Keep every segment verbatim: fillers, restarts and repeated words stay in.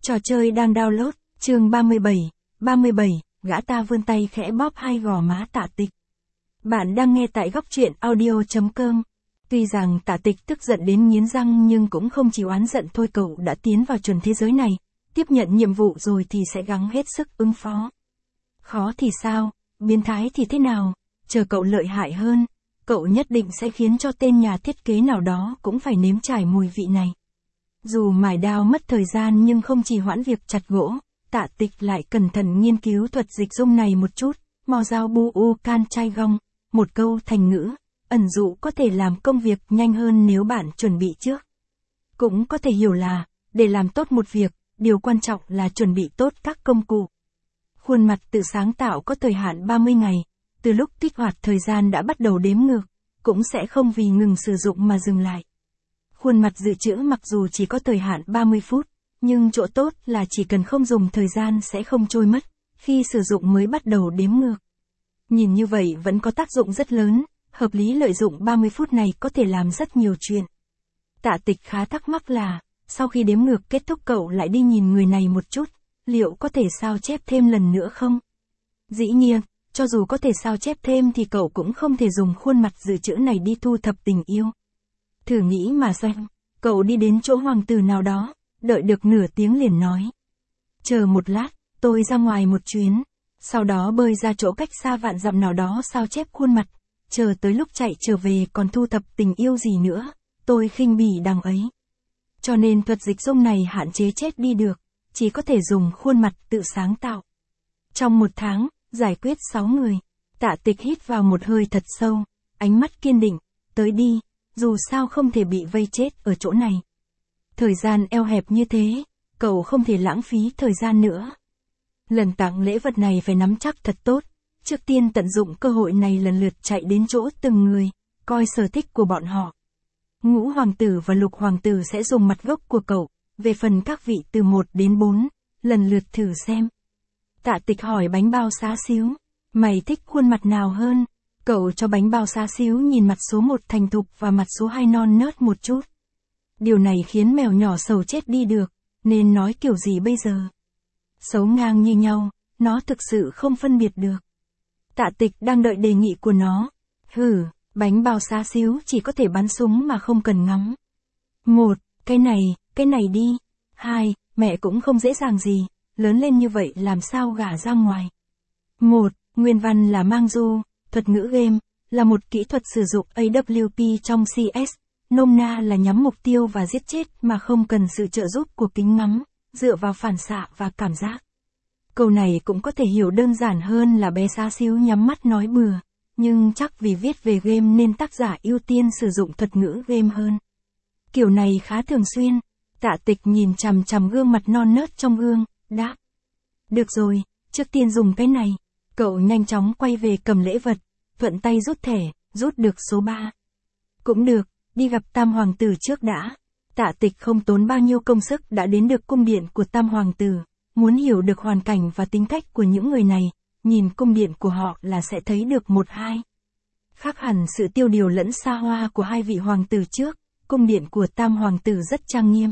Trò chơi đang download, chương ba mươi bảy, ba mươi bảy, gã ta vươn tay khẽ bóp hai gò má Tạ Tịch. Bạn đang nghe tại góc truyện audio chấm com. Tuy rằng Tạ Tịch tức giận đến nghiến răng nhưng cũng không chỉ oán giận thôi, cậu đã tiến vào chuẩn thế giới này, tiếp nhận nhiệm vụ rồi thì sẽ gắng hết sức ứng phó. Khó thì sao, biến thái thì thế nào, chờ cậu lợi hại hơn, cậu nhất định sẽ khiến cho tên nhà thiết kế nào đó cũng phải nếm trải mùi vị này. Dù mài đao mất thời gian nhưng không trì hoãn việc chặt gỗ, Tạ Tịch lại cẩn thận nghiên cứu thuật dịch dung này một chút, mò dao bu u can chai gong, một câu thành ngữ, ẩn dụ có thể làm công việc nhanh hơn nếu bạn chuẩn bị trước. Cũng có thể hiểu là, để làm tốt một việc, điều quan trọng là chuẩn bị tốt các công cụ. Khuôn mặt tự sáng tạo có thời hạn ba mươi ngày, từ lúc kích hoạt thời gian đã bắt đầu đếm ngược, cũng sẽ không vì ngừng sử dụng mà dừng lại. Khuôn mặt dự trữ mặc dù chỉ có thời hạn ba mươi phút, nhưng chỗ tốt là chỉ cần không dùng thời gian sẽ không trôi mất, khi sử dụng mới bắt đầu đếm ngược. Nhìn như vậy vẫn có tác dụng rất lớn, hợp lý lợi dụng ba mươi phút này có thể làm rất nhiều chuyện. Tạ Tịch khá thắc mắc là, sau khi đếm ngược kết thúc cậu lại đi nhìn người này một chút, liệu có thể sao chép thêm lần nữa không? Dĩ nhiên, cho dù có thể sao chép thêm thì cậu cũng không thể dùng khuôn mặt dự trữ này đi thu thập tình yêu. Thử nghĩ mà xem, cậu đi đến chỗ hoàng tử nào đó, đợi được nửa tiếng liền nói. Chờ một lát, tôi ra ngoài một chuyến, sau đó bơi ra chỗ cách xa vạn dặm nào đó sao chép khuôn mặt, chờ tới lúc chạy trở về còn thu thập tình yêu gì nữa, tôi khinh bỉ đằng ấy. Cho nên thuật dịch dung này hạn chế chết đi được, chỉ có thể dùng khuôn mặt tự sáng tạo. Trong một tháng, giải quyết sáu người, Tạ Tịch hít vào một hơi thật sâu, ánh mắt kiên định, tới đi, dù sao không thể bị vây chết ở chỗ này. Thời gian eo hẹp như thế, cậu không thể lãng phí thời gian nữa. Lần tặng lễ vật này phải nắm chắc thật tốt, trước tiên tận dụng cơ hội này lần lượt chạy đến chỗ từng người, coi sở thích của bọn họ. Ngũ hoàng tử và lục hoàng tử sẽ dùng mặt gốc của cậu, về phần các vị từ một đến bốn, lần lượt thử xem. Tạ Tịch hỏi bánh bao xá xíu, mày thích khuôn mặt nào hơn? Cậu cho bánh bao xá xíu nhìn mặt số một thành thục và mặt số hai non nớt một chút. Điều này khiến mèo nhỏ sầu chết đi được, nên nói kiểu gì bây giờ? Xấu ngang như nhau, nó thực sự không phân biệt được. Tạ Tịch đang đợi đề nghị của nó. Hừ, bánh bao xá xíu chỉ có thể bắn súng mà không cần ngắm. Một, cái này, cái này đi. Hai, mẹ cũng không dễ dàng gì, lớn lên như vậy làm sao gả ra ngoài. Một, nguyên văn là mang du, thuật ngữ game, là một kỹ thuật sử dụng a vê pê trong xê ét, nôm na là nhắm mục tiêu và giết chết mà không cần sự trợ giúp của kính ngắm, dựa vào phản xạ và cảm giác. Câu này cũng có thể hiểu đơn giản hơn là bé xá xíu nhắm mắt nói bừa, nhưng chắc vì viết về game nên tác giả ưu tiên sử dụng thuật ngữ game hơn. Kiểu này khá thường xuyên. Tạ Tịch nhìn chằm chằm gương mặt non nớt trong gương, đáp. Được rồi, trước tiên dùng cái này. Cậu nhanh chóng quay về cầm lễ vật, thuận tay rút thẻ, rút được số ba. Cũng được, đi gặp Tam Hoàng tử trước đã. Tạ Tịch không tốn bao nhiêu công sức đã đến được cung điện của Tam Hoàng tử, muốn hiểu được hoàn cảnh và tính cách của những người này, nhìn cung điện của họ là sẽ thấy được một hai. Khác hẳn sự tiêu điều lẫn xa hoa của hai vị hoàng tử trước, cung điện của Tam Hoàng tử rất trang nghiêm.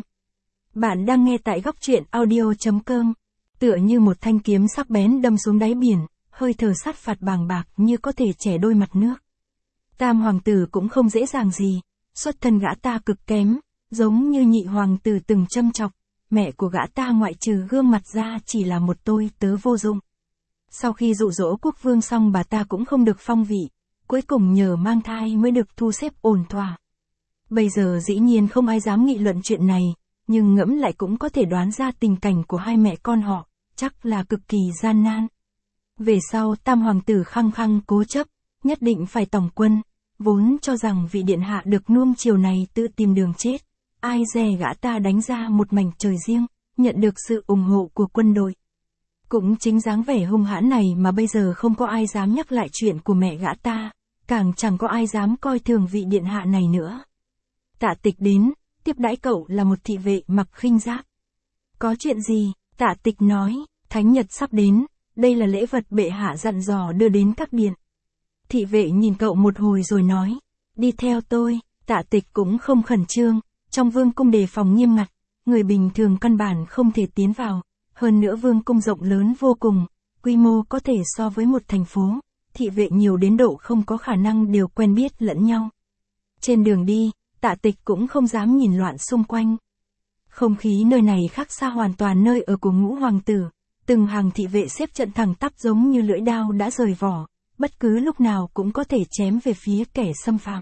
Bạn đang nghe tại góc truyện audio chấm com, tựa như một thanh kiếm sắc bén đâm xuống đáy biển, hơi thở sát phạt bàng bạc như có thể chẻ đôi mặt nước. Tam Hoàng tử cũng không dễ dàng gì, xuất thân gã ta cực kém, giống như nhị hoàng tử từng châm chọc, mẹ của gã ta ngoại trừ gương mặt ra chỉ là một tôi tớ vô dụng. Sau khi dụ dỗ quốc vương xong bà ta cũng không được phong vị, cuối cùng nhờ mang thai mới được thu xếp ổn thỏa. Bây giờ dĩ nhiên không ai dám nghị luận chuyện này, nhưng ngẫm lại cũng có thể đoán ra tình cảnh của hai mẹ con họ, chắc là cực kỳ gian nan. Về sau Tam Hoàng tử khăng khăng cố chấp, nhất định phải tổng quân, vốn cho rằng vị điện hạ được nuông chiều này tự tìm đường chết, ai dè gã ta đánh ra một mảnh trời riêng, nhận được sự ủng hộ của quân đội. Cũng chính dáng vẻ hung hãn này mà bây giờ không có ai dám nhắc lại chuyện của mẹ gã ta, càng chẳng có ai dám coi thường vị điện hạ này nữa. Tạ Tịch đến, tiếp đãi cậu là một thị vệ mặc khinh giáp. Có chuyện gì? Tạ Tịch nói, thánh nhật sắp đến, đây là lễ vật bệ hạ dặn dò đưa đến các điện. Thị vệ nhìn cậu một hồi rồi nói, đi theo tôi. Tạ Tịch cũng không khẩn trương, trong vương cung đề phòng nghiêm ngặt, người bình thường căn bản không thể tiến vào, hơn nữa vương cung rộng lớn vô cùng, quy mô có thể so với một thành phố, thị vệ nhiều đến độ không có khả năng đều quen biết lẫn nhau. Trên đường đi, Tạ Tịch cũng không dám nhìn loạn xung quanh. Không khí nơi này khác xa hoàn toàn nơi ở của Ngũ hoàng tử, từng hàng thị vệ xếp trận thẳng tắp giống như lưỡi đao đã rời vỏ, bất cứ lúc nào cũng có thể chém về phía kẻ xâm phạm.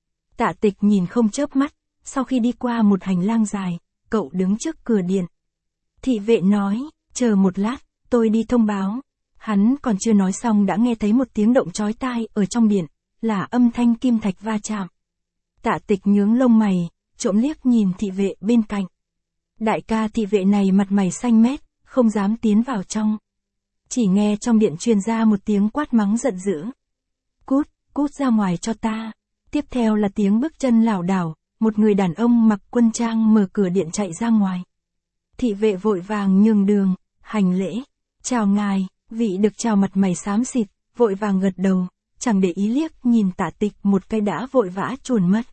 Tạ Tịch nhìn không chớp mắt, sau khi đi qua một hành lang dài, cậu đứng trước cửa điện. Thị vệ nói, chờ một lát, tôi đi thông báo. Hắn còn chưa nói xong đã nghe thấy một tiếng động chói tai ở trong điện, là âm thanh kim thạch va chạm. Tạ Tịch nhướng lông mày, trộm liếc nhìn thị vệ bên cạnh. Đại ca thị vệ này mặt mày xanh mét, không dám tiến vào trong. Chỉ nghe trong điện truyền ra một tiếng quát mắng giận dữ. Cút, cút ra ngoài cho ta. Tiếp theo là tiếng bước chân lảo đảo, một người đàn ông mặc quân trang mở cửa điện chạy ra ngoài. Thị vệ vội vàng nhường đường, hành lễ. Chào ngài, vị được chào mặt mày xám xịt, vội vàng gật đầu, chẳng để ý liếc nhìn Tạ Tịch một cái đã vội vã chuồn mất.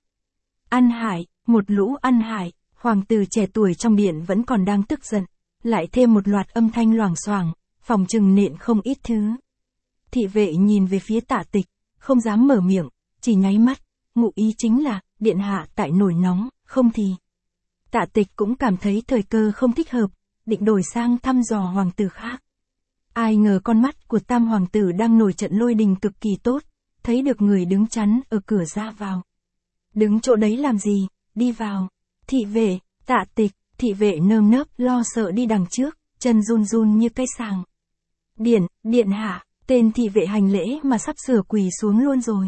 Ăn hại, một lũ ăn hại, hoàng tử trẻ tuổi trong điện vẫn còn đang tức giận, lại thêm một loạt âm thanh loảng xoảng, phòng trừng nện không ít thứ. Thị vệ nhìn về phía Tạ Tịch, không dám mở miệng, chỉ nháy mắt, ngụ ý chính là, điện hạ tại nổi nóng, không thì. Tạ Tịch cũng cảm thấy thời cơ không thích hợp, định đổi sang thăm dò hoàng tử khác. Ai ngờ con mắt của tam hoàng tử đang nổi trận lôi đình cực kỳ tốt, thấy được người đứng chắn ở cửa ra vào. Đứng chỗ đấy làm gì, đi vào. Thị vệ, Tạ Tịch, thị vệ nơm nớp lo sợ đi đằng trước, chân run run như cây sàng. Điện, điện hạ, tên thị vệ hành lễ mà sắp sửa quỳ xuống luôn rồi.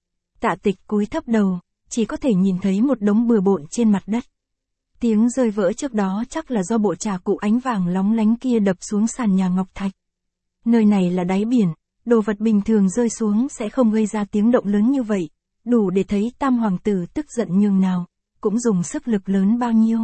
Tạ Tịch cúi thấp đầu, chỉ có thể nhìn thấy một đống bừa bộn trên mặt đất. Tiếng rơi vỡ trước đó chắc là do bộ trà cụ ánh vàng lóng lánh kia đập xuống sàn nhà ngọc thạch. Nơi này là đáy biển, đồ vật bình thường rơi xuống sẽ không gây ra tiếng động lớn như vậy, đủ để thấy tam hoàng tử tức giận nhường nào, cũng dùng sức lực lớn bao nhiêu.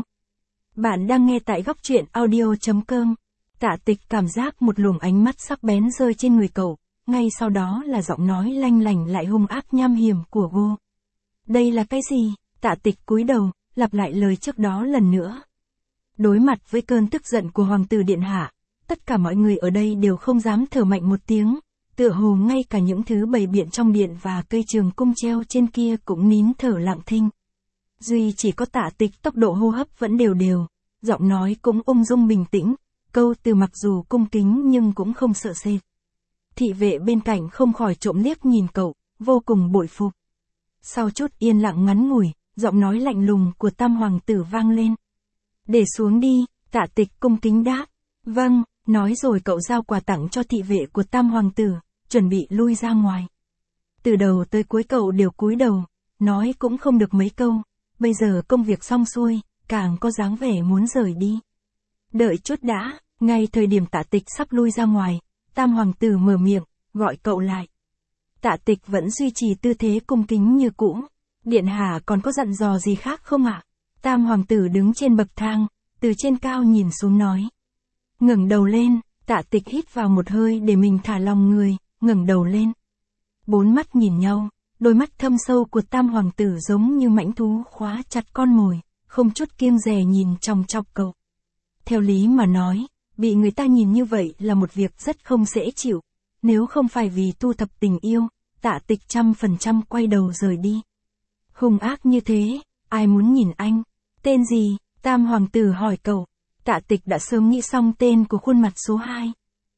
Bạn đang nghe tại góc truyện audio chấm com. Tạ Tịch cảm giác một luồng ánh mắt sắc bén rơi trên người cậu, ngay sau đó là giọng nói lanh lảnh lại hung ác nham hiểm của Go. Đây là cái gì? Tạ Tịch cúi đầu, lặp lại lời trước đó lần nữa. Đối mặt với cơn tức giận của hoàng tử điện hạ, tất cả mọi người ở đây đều không dám thở mạnh một tiếng, tựa hồ ngay cả những thứ bày biện trong điện và cây trường cung treo trên kia cũng nín thở lặng thinh. Duy chỉ có Tạ Tịch tốc độ hô hấp vẫn đều đều, giọng nói cũng ung dung bình tĩnh, câu từ mặc dù cung kính nhưng cũng không sợ sệt. Thị vệ bên cạnh không khỏi trộm liếc nhìn cậu, vô cùng bội phục. Sau chút yên lặng ngắn ngủi, giọng nói lạnh lùng của tam hoàng tử vang lên. Để xuống đi, Tạ Tịch cung kính đáp. Vâng, nói rồi cậu giao quà tặng cho thị vệ của tam hoàng tử, chuẩn bị lui ra ngoài. Từ đầu tới cuối cậu đều cúi đầu, nói cũng không được mấy câu, bây giờ công việc xong xuôi, càng có dáng vẻ muốn rời đi. Đợi chút đã, ngay thời điểm Tạ Tịch sắp lui ra ngoài, tam hoàng tử mở miệng, gọi cậu lại. Tạ Tịch vẫn duy trì tư thế cung kính như cũ. Điện hạ còn có dặn dò gì khác không ạ? Tam hoàng tử đứng trên bậc thang, từ trên cao nhìn xuống nói. Ngẩng đầu lên, Tạ Tịch hít vào một hơi để mình thả lòng người, ngẩng đầu lên. Bốn mắt nhìn nhau, đôi mắt thâm sâu của tam hoàng tử giống như mãnh thú khóa chặt con mồi, không chút kiêng dè nhìn chòng chọc cậu. Theo lý mà nói, bị người ta nhìn như vậy là một việc rất không dễ chịu, nếu không phải vì tu thập tình yêu, Tạ Tịch trăm phần trăm quay đầu rời đi. Hung ác như thế, ai muốn nhìn anh? Tên gì? Tam hoàng tử hỏi cậu. Tạ Tịch đã sớm nghĩ xong tên của khuôn mặt số hai.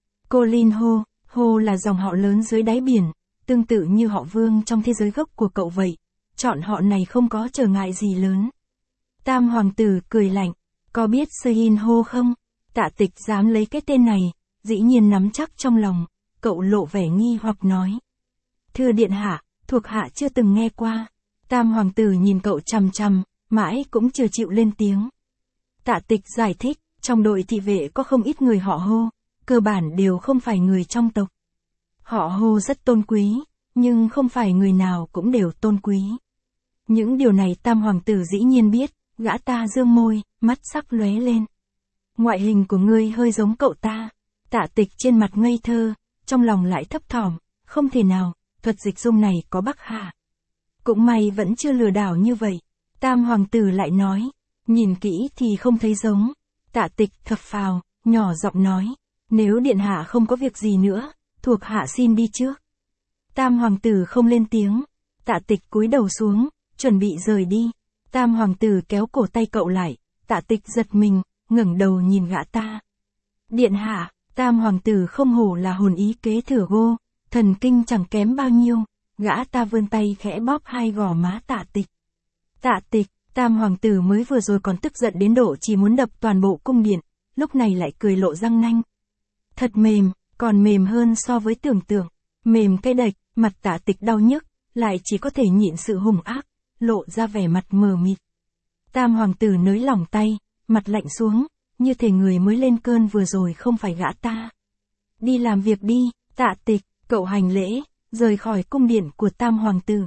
Colin Ho, Ho là dòng họ lớn dưới đáy biển, tương tự như họ Vương trong thế giới gốc của cậu vậy. Chọn họ này không có trở ngại gì lớn. Tam hoàng tử cười lạnh, có biết Sehin Ho không? Tạ Tịch dám lấy cái tên này, dĩ nhiên nắm chắc trong lòng, cậu lộ vẻ nghi hoặc nói. Thưa điện hạ, thuộc hạ chưa từng nghe qua. Tam hoàng tử nhìn cậu chằm chằm, mãi cũng chưa chịu lên tiếng. Tạ Tịch giải thích, trong đội thị vệ có không ít người họ Hô, cơ bản đều không phải người trong tộc. Họ Hô rất tôn quý, nhưng không phải người nào cũng đều tôn quý. Những điều này tam hoàng tử dĩ nhiên biết, gã ta dương môi, mắt sắc lóe lên. Ngoại hình của ngươi hơi giống cậu ta. Tạ Tịch trên mặt ngây thơ, trong lòng lại thấp thỏm, không thể nào, thuật dịch dung này có Bắc Hà. Cũng may vẫn chưa lừa đảo như vậy. Tam hoàng tử lại nói, Nhìn kỹ thì không thấy giống. Tạ Tịch thập phào, nhỏ giọng nói. Nếu điện hạ không có việc gì nữa, thuộc hạ xin đi trước. Tam hoàng tử không lên tiếng. Tạ Tịch cúi đầu xuống, chuẩn bị rời đi. Tam hoàng tử kéo cổ tay cậu lại. Tạ Tịch giật mình, ngẩng đầu nhìn gã ta. Điện hạ, Tam hoàng tử không hổ là hồn ý kế thừa gô, thần kinh chẳng kém bao nhiêu. Gã ta vươn tay khẽ bóp hai gò má Tạ Tịch. Tạ Tịch, Tam hoàng tử mới vừa rồi còn tức giận đến độ chỉ muốn đập toàn bộ cung điện, lúc này lại cười lộ răng nanh. Thật mềm, còn mềm hơn so với tưởng tượng. Mềm cái đệch, mặt Tạ Tịch đau nhức, lại chỉ có thể nhịn sự hung ác, lộ ra vẻ mặt mờ mịt. Tam hoàng tử nới lỏng tay, mặt lạnh xuống, như thể người mới lên cơn vừa rồi không phải gã ta. Đi làm việc đi, Tạ Tịch, cậu hành lễ, rời khỏi cung điện của Tam hoàng tử.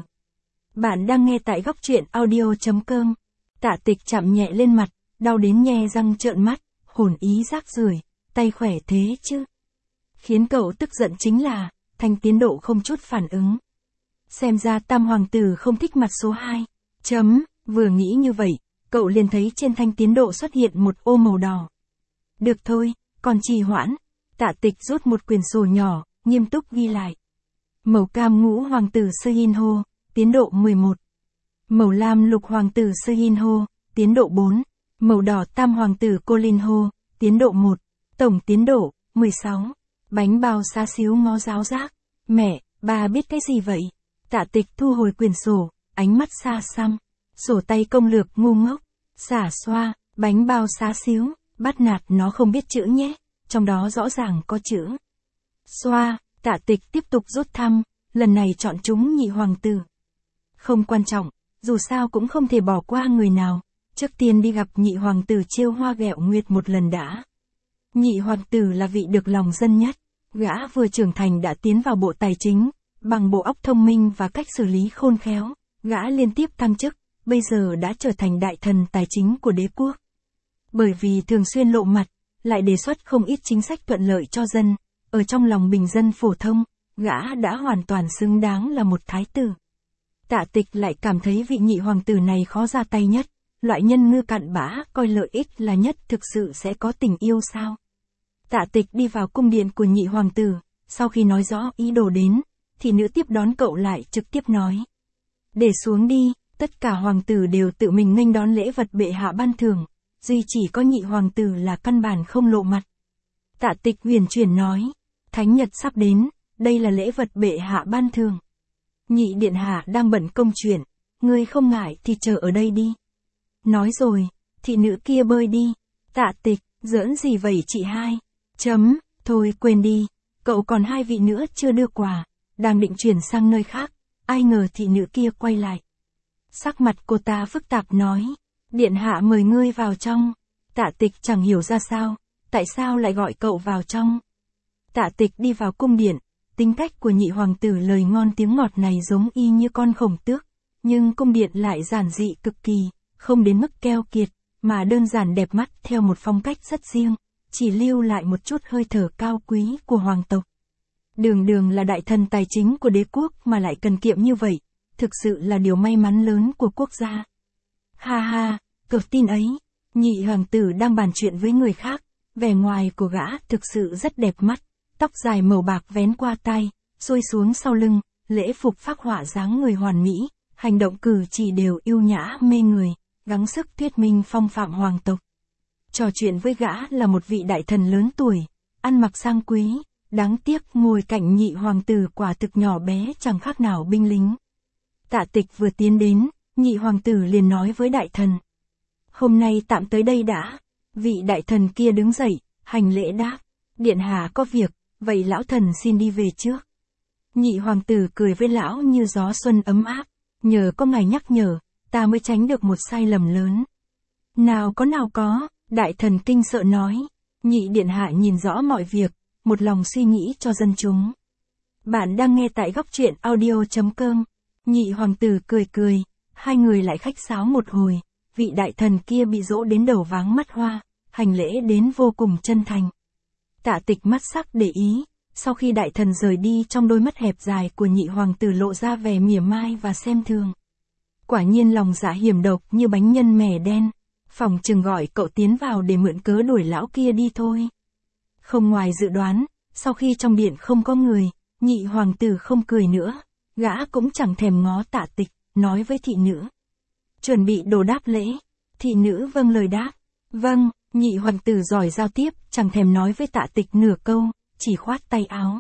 Bạn đang nghe tại góc truyện audio.com. Tạ Tịch chạm nhẹ lên mặt, đau đến nhe răng trợn mắt, hồn ý rác rưởi, tay khỏe thế chứ. Khiến cậu tức giận chính là, Thanh Tiến Độ không chút phản ứng. Xem ra Tam hoàng tử không thích mặt số hai. Chấm, vừa nghĩ như vậy, cậu liền thấy trên Thanh Tiến Độ xuất hiện một ô màu đỏ. Được thôi, còn trì hoãn. Tạ Tịch rút một quyển sổ nhỏ, nghiêm túc ghi lại. Màu cam ngũ hoàng tử Sơ Hin Hô, tiến độ mười một. Màu lam lục hoàng tử Sơ Hin Hô, tiến độ bốn. Màu đỏ tam hoàng tử Cô Linh Hô, tiến độ một. Tổng tiến độ, mười sáu. Bánh bao xá xíu ngó giáo giác. Mẹ, bà biết cái gì vậy? Tạ Tịch thu hồi quyển sổ, ánh mắt xa xăm. Sổ tay công lược ngu ngốc. Xả xoa, bánh bao xá xíu, bắt nạt nó không biết chữ nhé. Trong đó rõ ràng có chữ xoa. Tạ Tịch tiếp tục rút thăm, lần này chọn chúng nhị hoàng tử. Không quan trọng, dù sao cũng không thể bỏ qua người nào. Trước tiên đi gặp nhị hoàng tử Chiêu Hoa Ghẹo Nguyệt một lần đã. Nhị hoàng tử là vị được lòng dân nhất. Gã vừa trưởng thành đã tiến vào bộ tài chính, bằng bộ óc thông minh và cách xử lý khôn khéo, gã liên tiếp thăng chức, bây giờ đã trở thành đại thần tài chính của đế quốc. Bởi vì thường xuyên lộ mặt, lại đề xuất không ít chính sách thuận lợi cho dân, ở trong lòng bình dân phổ thông, gã đã hoàn toàn xứng đáng là một thái tử. Tạ Tịch lại cảm thấy vị nhị hoàng tử này khó ra tay nhất, loại nhân ngư cặn bã coi lợi ích là nhất thực sự sẽ có tình yêu sao. Tạ Tịch đi vào cung điện của nhị hoàng tử, sau khi nói rõ ý đồ đến, thì nữ tiếp đón cậu lại trực tiếp nói. Để xuống đi, tất cả hoàng tử đều tự mình nghênh đón lễ vật bệ hạ ban thưởng, duy chỉ có nhị hoàng tử là căn bản không lộ mặt. Tạ Tịch huyền chuyển nói, thánh nhật sắp đến, đây là lễ vật bệ hạ ban thưởng. Nhị điện hạ đang bận công chuyện, ngươi không ngại thì chờ ở đây đi. Nói rồi, thị nữ kia bơi đi. Tạ Tịch, giỡn gì vậy chị hai? Chấm, thôi quên đi, cậu còn hai vị nữa chưa đưa quà, đang định chuyển sang nơi khác, ai ngờ thị nữ kia quay lại. Sắc mặt cô ta phức tạp nói, điện hạ mời ngươi vào trong. Tạ Tịch chẳng hiểu ra sao, tại sao lại gọi cậu vào trong. Tạ Tịch đi vào cung điện, tính cách của nhị hoàng tử lời ngon tiếng ngọt này giống y như con khổng tước, nhưng cung điện lại giản dị cực kỳ, không đến mức keo kiệt, mà đơn giản đẹp mắt theo một phong cách rất riêng, chỉ lưu lại một chút hơi thở cao quý của hoàng tộc. Đường đường là đại thần tài chính của đế quốc mà lại cần kiệm như vậy, thực sự là điều may mắn lớn của quốc gia. Ha ha, cực tin ấy, nhị hoàng tử đang bàn chuyện với người khác, vẻ ngoài của gã thực sự rất đẹp mắt, tóc dài màu bạc vén qua tai, xuôi xuống sau lưng, lễ phục phác họa dáng người hoàn mỹ, hành động cử chỉ đều yêu nhã mê người, gắng sức thuyết minh phong phạm hoàng tộc. Trò chuyện với gã là một vị đại thần lớn tuổi, ăn mặc sang quý, đáng tiếc ngồi cạnh nhị hoàng tử quả thực nhỏ bé chẳng khác nào binh lính. Tạ Tịch vừa tiến đến, nhị hoàng tử liền nói với đại thần. Hôm nay tạm tới đây đã. Vị đại thần kia đứng dậy, hành lễ đáp. Điện hạ có việc, vậy lão thần xin đi về trước. Nhị hoàng tử cười với lão như gió xuân ấm áp. Nhờ có ngài nhắc nhở, ta mới tránh được một sai lầm lớn. Nào có nào có, đại thần kinh sợ nói. Nhị điện hạ nhìn rõ mọi việc, một lòng suy nghĩ cho dân chúng. Bạn đang nghe tại góc truyện audio.com. Nhị hoàng tử cười cười, hai người lại khách sáo một hồi, vị đại thần kia bị dỗ đến đầu váng mắt hoa, hành lễ đến vô cùng chân thành. Tạ Tịch mắt sắc để ý, sau khi đại thần rời đi trong đôi mắt hẹp dài của nhị hoàng tử lộ ra vẻ mỉa mai và xem thường. Quả nhiên lòng dạ hiểm độc như bánh nhân mẻ đen, Phòng chừng gọi cậu tiến vào để mượn cớ đuổi lão kia đi thôi. Không ngoài dự đoán, sau khi trong điện không có người, nhị hoàng tử không cười nữa, gã cũng chẳng thèm ngó Tạ Tịch, nói với thị nữ. Chuẩn bị đồ đáp lễ. Thị nữ vâng lời đáp. Vâng, nhị hoàng tử giỏi giao tiếp, chẳng thèm nói với Tạ Tịch nửa câu, chỉ khoát tay áo.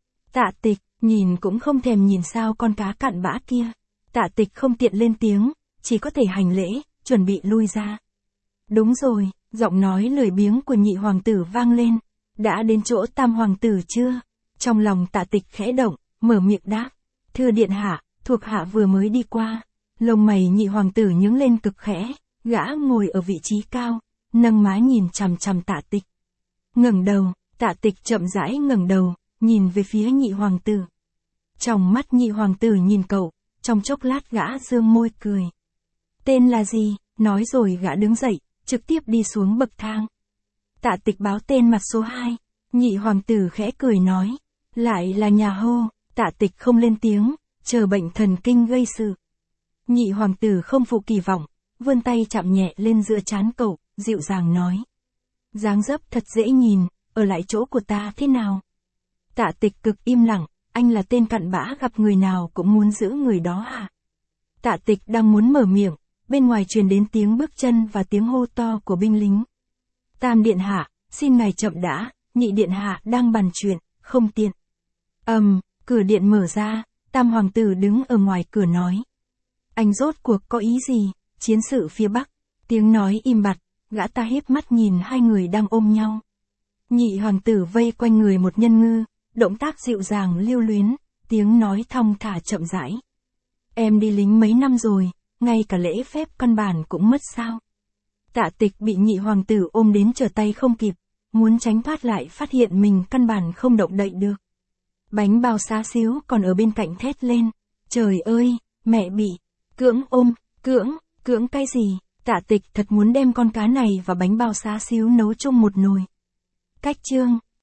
Tạ Tịch, nhìn cũng không thèm nhìn sao con cá cặn bã kia. Tạ Tịch không tiện lên tiếng, chỉ có thể hành lễ, chuẩn bị lui ra. Đúng rồi, giọng nói lười biếng của nhị hoàng tử vang lên. Đã đến chỗ tam hoàng tử chưa? Trong lòng Tạ Tịch khẽ động, mở miệng đáp. Thưa điện hạ, thuộc hạ vừa mới đi qua. Lông mày nhị hoàng tử nhướng lên cực khẽ, gã ngồi ở vị trí cao, nâng má nhìn chằm chằm Tạ Tịch. Ngẩng đầu, Tạ Tịch chậm rãi ngẩng đầu, nhìn về phía nhị hoàng tử. Trong mắt nhị hoàng tử nhìn cậu, trong chốc lát gã dương môi cười. Tên là gì? Nói rồi gã đứng dậy, trực tiếp đi xuống bậc thang. Tạ Tịch báo tên mặt số hai, nhị hoàng tử khẽ cười nói. Lại là nhà hô. Tạ Tịch không lên tiếng, chờ bệnh thần kinh gây sự. Nhị hoàng tử không phụ kỳ vọng, vươn tay chạm nhẹ lên giữa trán cậu, dịu dàng nói. Dáng dấp thật dễ nhìn, ở lại chỗ của ta thế nào? Tạ Tịch cực im lặng, anh là tên cặn bã gặp người nào cũng muốn giữ người đó à? Tạ Tịch đang muốn mở miệng, bên ngoài truyền đến tiếng bước chân và tiếng hô to của binh lính. Tam điện hạ, xin ngài chậm đã, nhị điện hạ đang bàn chuyện, không tiện. Ầm, um, cửa điện mở ra, tam hoàng tử đứng ở ngoài cửa nói. Anh rốt cuộc có ý gì? Chiến sự phía Bắc. Tiếng nói im bặt, gã ta hiếp mắt nhìn hai người đang ôm nhau. Nhị hoàng tử vây quanh người một nhân ngư, động tác dịu dàng lưu luyến, tiếng nói thong thả chậm rãi. Em đi lính mấy năm rồi, ngay cả lễ phép căn bản cũng mất sao? Tạ Tịch bị nhị hoàng tử ôm đến trở tay không kịp, muốn tránh thoát lại phát hiện mình căn bản không động đậy được. Bánh bao xá xíu còn ở bên cạnh thét lên. Trời ơi, mẹ bị cưỡng ôm, cưỡng, cưỡng cái gì? Tạ Tịch thật muốn đem con cá này và bánh bao xá xíu nấu chung một nồi. Cách chương